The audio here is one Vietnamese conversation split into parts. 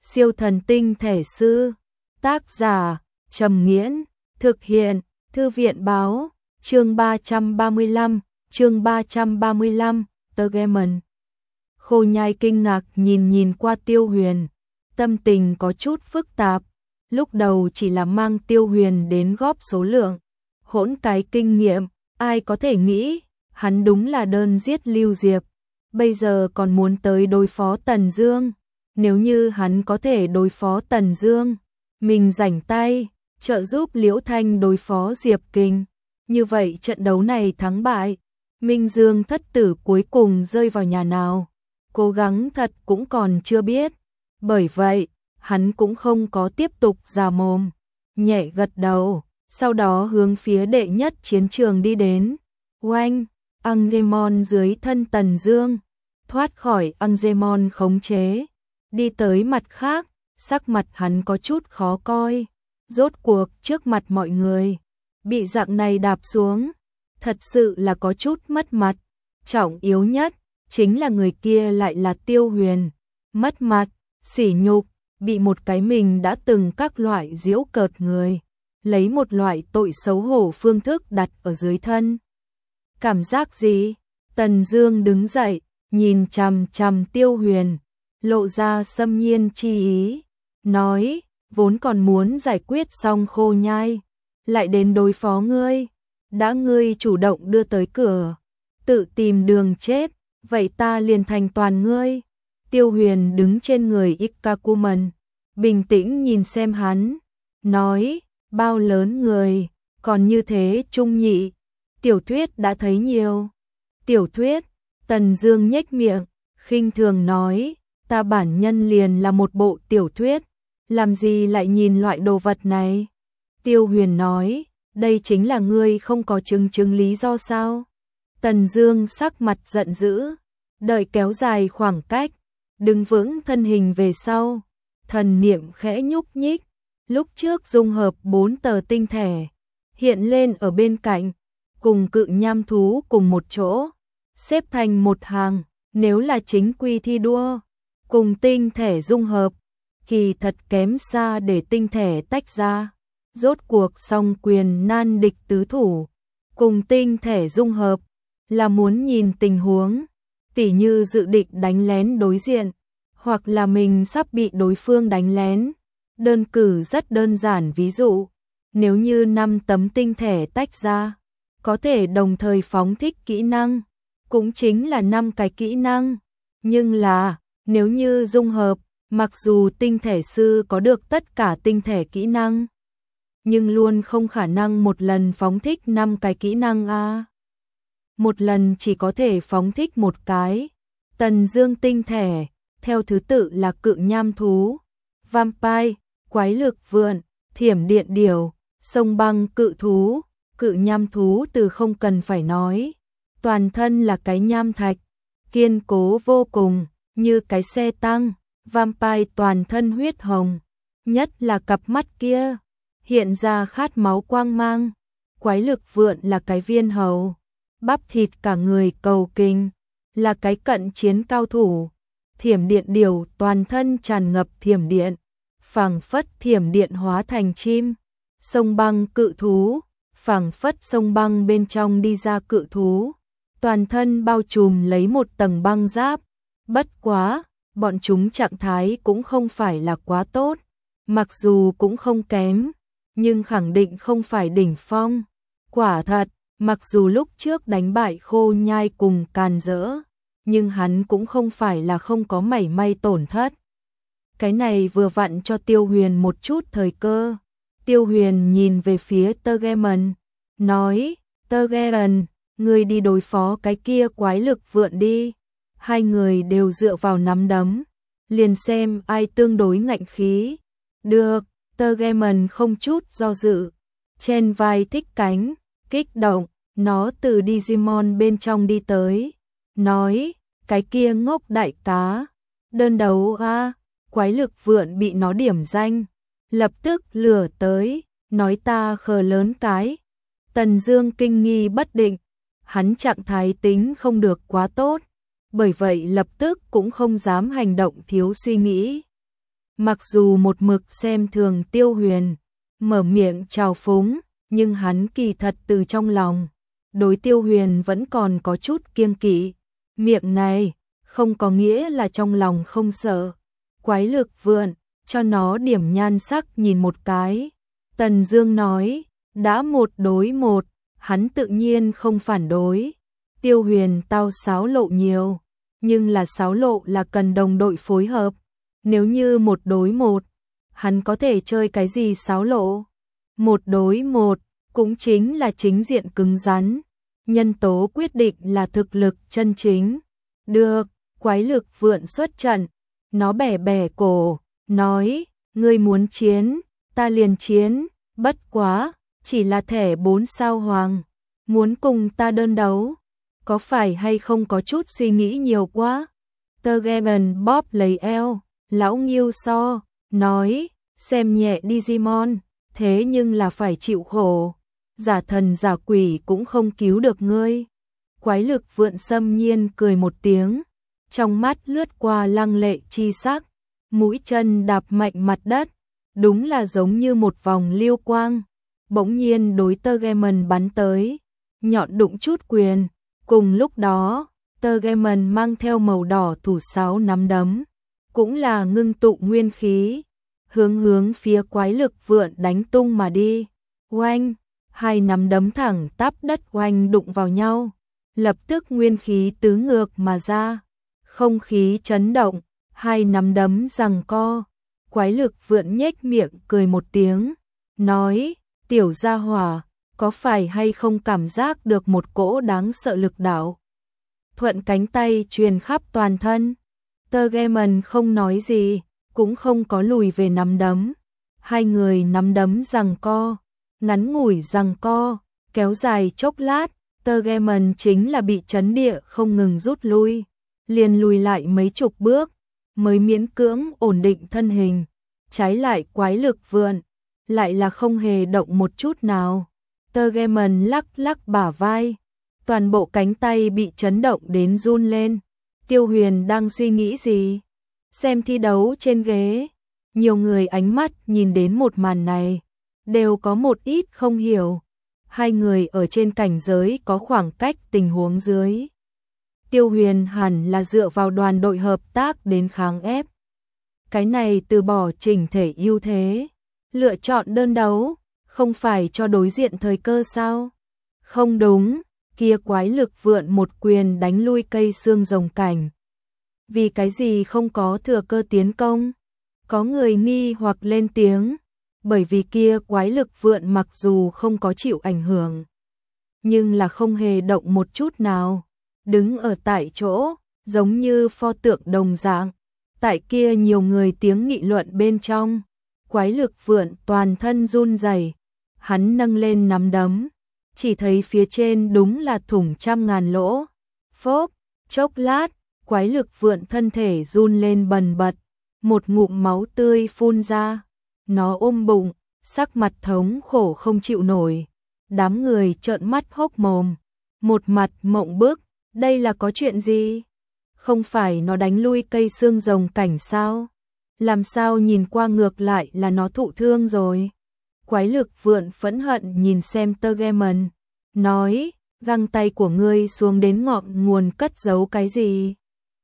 Siêu thần tinh thể sư. Tác giả Trầm Nghiễn. Thực hiện Thư viện báo. Chương 335, The Gamer. Khô Nhai kinh ngạc nhìn qua Tiêu Huyền, tâm tình có chút phức tạp. Lúc đầu chỉ là mang Tiêu Huyền đến góp số lượng, hỗn cái kinh nghiệm, ai có thể nghĩ, hắn đúng là đơn giết Lưu Diệp. Bây giờ còn muốn tới đối phó Tần Dương. Nếu như hắn có thể đối phó Tần Dương, mình rảnh tay, trợ giúp Liễu Thanh đối phó Diệp Kình. Như vậy trận đấu này thắng bại, Minh Dương thất tử cuối cùng rơi vào nhà nào, cố gắng thật cũng còn chưa biết. Bởi vậy, hắn cũng không có tiếp tục già mồm, nhẹ gật đầu, sau đó hướng phía đệ nhất chiến trường đi đến. Oanh, Angemon dưới thân Tần Dương, thoát khỏi Angemon khống chế, đi tới mặt khác, sắc mặt hắn có chút khó coi. Rốt cuộc trước mặt mọi người, bị dạng này đạp xuống, thật sự là có chút mất mặt. Trọng yếu nhất, chính là người kia lại là Tiêu Huyền. Mất mặt, sỉ nhục, bị một cái mình đã từng các loại giễu cợt người, lấy một loại tội xấu hổ phương thức đặt ở dưới thân. Cảm giác gì? Tần Dương đứng dậy, nhìn chằm chằm Tiêu Huyền, lộ ra xâm nhiên chi ý, nói, vốn còn muốn giải quyết xong Khô Nhai, lại đến đối phó ngươi, đã ngươi chủ động đưa tới cửa, tự tìm đường chết, vậy ta liền thành toàn ngươi. Tiêu Huyền đứng trên người Ikakuman, bình tĩnh nhìn xem hắn, nói, bao lớn người, còn như thế trung nhị, tiểu thuyết đã thấy nhiều. Tiểu thuyết, Tần Dương nhếch miệng, khinh thường nói, ta bản nhân liền là một bộ tiểu thuyết, làm gì lại nhìn loại đồ vật này. Tiêu Huyền nói, đây chính là ngươi không có chứng lý do sao. Tần Dương sắc mặt giận dữ, đợi kéo dài khoảng cách, đứng vững thân hình về sau, thần niệm khẽ nhúc nhích, lúc trước dung hợp 4 tờ tinh thể, hiện lên ở bên cạnh, cùng cự nham thú cùng một chỗ, xếp thành một hàng. Nếu là chính quy thi đua, cùng tinh thể dung hợp, kỳ thật kém xa để tinh thể tách ra. Rốt cuộc song quyền nan địch tứ thủ, cùng tinh thể dung hợp, là muốn nhìn tình huống, tỉ như dự định đánh lén đối diện, hoặc là mình sắp bị đối phương đánh lén. Đơn cử rất đơn giản, ví dụ, nếu như 5 tấm tinh thể tách ra, có thể đồng thời phóng thích kỹ năng, cũng chính là 5 cái kỹ năng. Nhưng là, nếu như dung hợp, mặc dù tinh thể sư có được tất cả tinh thể kỹ năng, nhưng luôn không khả năng một lần phóng thích 5 cái kỹ năng a. Một lần chỉ có thể phóng thích một cái. Tần Dương tinh thể, theo thứ tự là cự nham thú, vampire, quái lực vượn, thiểm điện điểu, sông băng cự thú. Cự nham thú từ không cần phải nói, toàn thân là cái nham thạch, kiên cố vô cùng, như cái xe tăng. Vampire toàn thân huyết hồng, nhất là cặp mắt kia, hiện ra khát máu quang mang. Quái lực vượn là cái viên hầu, bắp thịt cả người cầu kình, là cái cận chiến cao thủ. Thiểm điện điểu toàn thân tràn ngập thiểm điện, phảng phất thiểm điện hóa thành chim. Sông băng cự thú, phảng phất sông băng bên trong đi ra cự thú, toàn thân bao trùm lấy một tầng băng giáp. Bất quá, bọn chúng trạng thái cũng không phải là quá tốt, mặc dù cũng không kém, nhưng khẳng định không phải đỉnh phong. Quả thật, mặc dù lúc trước đánh bại Khô Nhai cùng Càn Dỡ, nhưng hắn cũng không phải là không có mảy may tổn thất. Cái này vừa vặn cho Tiêu Huyền một chút thời cơ. Tiêu Huyền nhìn về phía Tergeman, nói, Tergeman, ngươi đi đối phó cái kia quái lực vượn đi. Hai người đều dựa vào nắm đấm, liền xem ai tương đối ngạnh khí. Được, Tergeman không chút do dự, trên vai thích cánh, kích động, nó từ Digimon bên trong đi tới, nói, cái kia ngốc đại cá, đơn đấu a. Quái lực vượn bị nó điểm danh, lập tức lừa tới, nói ta khờ lớn cái. Tần Dương kinh nghi bất định, hắn trạng thái tính không được quá tốt, bởi vậy lập tức cũng không dám hành động thiếu suy nghĩ. Mặc dù một mực xem thường Tiêu Huyền, mở miệng trào phúng, nhưng hắn kỳ thật từ trong lòng, đối Tiêu Huyền vẫn còn có chút kiêng kỵ. Miệng này, không có nghĩa là trong lòng không sợ. Quái Lực Vượn, cho nó điểm nhan sắc nhìn một cái. Tần Dương nói, đã 1 đối 1, hắn tự nhiên không phản đối. Tiêu Huyền tao xáo lộ nhiều, nhưng là xáo lộ là cần đồng đội phối hợp. Nếu như 1 đối 1, hắn có thể chơi cái gì xáo lộ? 1 đối 1, cũng chính là chính diện cứng rắn. Nhân tố quyết định là thực lực chân chính. Được, Quái Lực Vượn xuất trận, nó bẻ bẻ cổ, nói, ngươi muốn chiến, ta liền chiến, bất quá, chỉ là thẻ 4 sao hoàng, muốn cùng ta đơn đấu, có phải hay không có chút suy nghĩ nhiều quá? Tergemen bóp lấy eo, lão Nghiêu So, nói, xem nhẹ Digimon, thế nhưng là phải chịu khổ, giả thần giả quỷ cũng không cứu được ngươi. Quái Lực Vượn xâm nhiên cười một tiếng, trong mắt lướt qua lăng lệ chi sắc, mũi chân đạp mạnh mặt đất, đúng là giống như một vòng liêu quang, bỗng nhiên đối Tergemen bắn tới, nhọn đụng chút quyền, cùng lúc đó, Tergemen mang theo màu đỏ thủ sáo nắm đấm, cũng là ngưng tụ nguyên khí, hướng phía Quái Lực Vượn đánh tung mà đi. Oanh, hai nắm đấm thẳng tắp đất oanh đụng vào nhau, lập tức nguyên khí tứ ngược mà ra, không khí chấn động, hai nắm đấm giằng co. Quái Lực Vượn nhếch miệng cười một tiếng, nói, tiểu gia hỏa, có phải hay không cảm giác được một cỗ đáng sợ lực đạo? Thuận cánh tay truyền khắp toàn thân. Tergemen không nói gì, cũng không có lùi về nắm đấm. Hai người nắm đấm giằng co, ngắn ngủi giằng co, kéo dài chốc lát, Tergemen chính là bị chấn địa không ngừng rút lui, liền lùi lại mấy chục bước, mới miễn cưỡng ổn định thân hình. Trái lại Quái Lực Vượn, lại là không hề động một chút nào. Tergemen lắc lắc bả vai, toàn bộ cánh tay bị chấn động đến run lên. Tiêu Huyền đang suy nghĩ gì? Xem thi đấu trên ghế, nhiều người ánh mắt nhìn đến một màn này, đều có một ít không hiểu. Hai người ở trên cảnh giới có khoảng cách tình huống dưới. Tiêu Huyền hẳn là dựa vào đoàn đội hợp tác đến kháng ép. Cái này từ bỏ chỉnh thể ưu thế, lựa chọn đơn đấu, không phải cho đối diện thời cơ sao? Không đúng, kia Quái Lực Vượn một quyền đánh lui cây xương rồng cảnh. Vì cái gì không có thừa cơ tiến công? Có người nghi hoặc lên tiếng, bởi vì kia Quái Lực Vượn mặc dù không có chịu ảnh hưởng, nhưng là không hề động một chút nào, đứng ở tại chỗ, giống như pho tượng đồng dạng. Tại kia nhiều người tiếng nghị luận bên trong, Quái Lực Vượn toàn thân run rẩy, hắn nâng lên nắm đấm, chỉ thấy phía trên đúng là thủng trăm ngàn lỗ. Phốp, chốc lát, Quái Lực Vượn thân thể run lên bần bật, một ngụm máu tươi phun ra, nó ôm bụng, sắc mặt thống khổ không chịu nổi. Đám người trợn mắt hốc mồm, một mặt mộng bức, đây là có chuyện gì? Không phải nó đánh lui cây xương rồng cảnh sao? Làm sao nhìn qua ngược lại là nó thụ thương rồi? Quái Lực Vượn phẫn hận nhìn xem Tergemen, nói, găng tay của ngươi xuống đến ngọn nguồn cất giấu cái gì?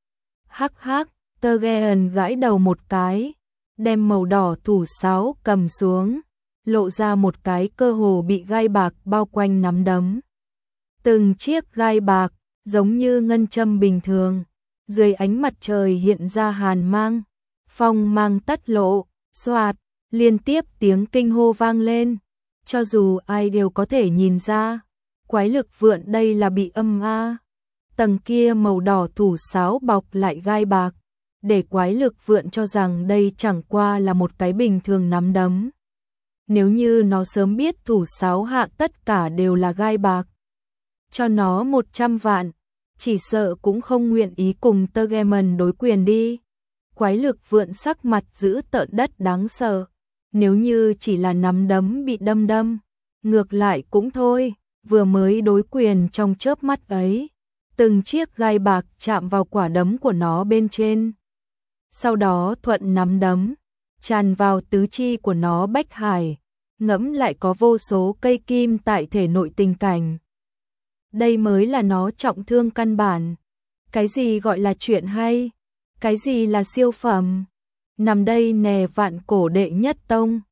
Hắc hắc, Tergemen gãi đầu một cái, đem màu đỏ thủ sáo cầm xuống, lộ ra một cái cơ hồ bị gai bạc bao quanh nắm đấm. Từng chiếc gai bạc, giống như ngân châm bình thường, dưới ánh mặt trời hiện ra hàn mang, phong mang tất lộ, xoạt, liên tiếp tiếng kinh hô vang lên. Cho dù ai đều có thể nhìn ra, Quái Lực Vượn đây là bị âm a. Tầng kia màu đỏ thủ sáo bọc lại gai bạc, để Quái Lực Vượn cho rằng đây chẳng qua là một cái bình thường nắm đấm. Nếu như nó sớm biết thủ sáo hạ tất cả đều là gai bạc, cho nó 100 vạn, chỉ sợ cũng không nguyện ý cùng Tergemen đối quyền đi. Quái Lực Vượn sắc mặt giữ tợn đất đáng sợ, nếu như chỉ là nắm đấm bị đâm, ngược lại cũng thôi, vừa mới đối quyền trong chớp mắt ấy, từng chiếc gai bạc chạm vào quả đấm của nó bên trên. Sau đó thuận nắm đấm, tràn vào tứ chi của nó bách hải, ngẫm lại có vô số cây kim tại thể nội tình cảnh. Đây mới là nó trọng thương căn bản. Cái gì gọi là chuyện hay? Cái gì là siêu phẩm? Nằm đây nè vạn cổ đệ nhất tông.